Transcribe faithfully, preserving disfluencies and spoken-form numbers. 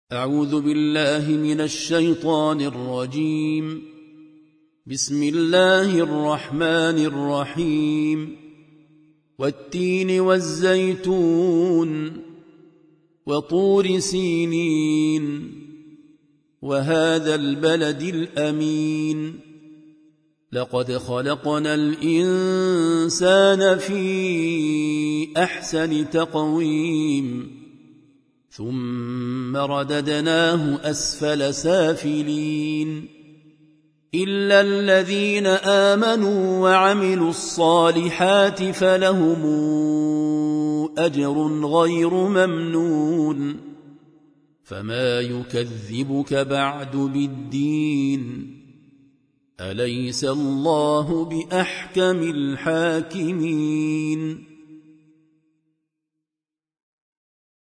أعوذ بالله من الشيطان الرجيم. بسم الله الرحمن الرحيم. والتين والزيتون وطور سينين وهذا البلد الأمين لقد خلقنا الإنسان في أحسن تقويم ثم رددناه أسفل سافلين إلا الذين آمنوا وعملوا الصالحات فلهم أجر غير ممنون فما يكذبك بعد بالدين أليس الله بأحكم الحاكمين.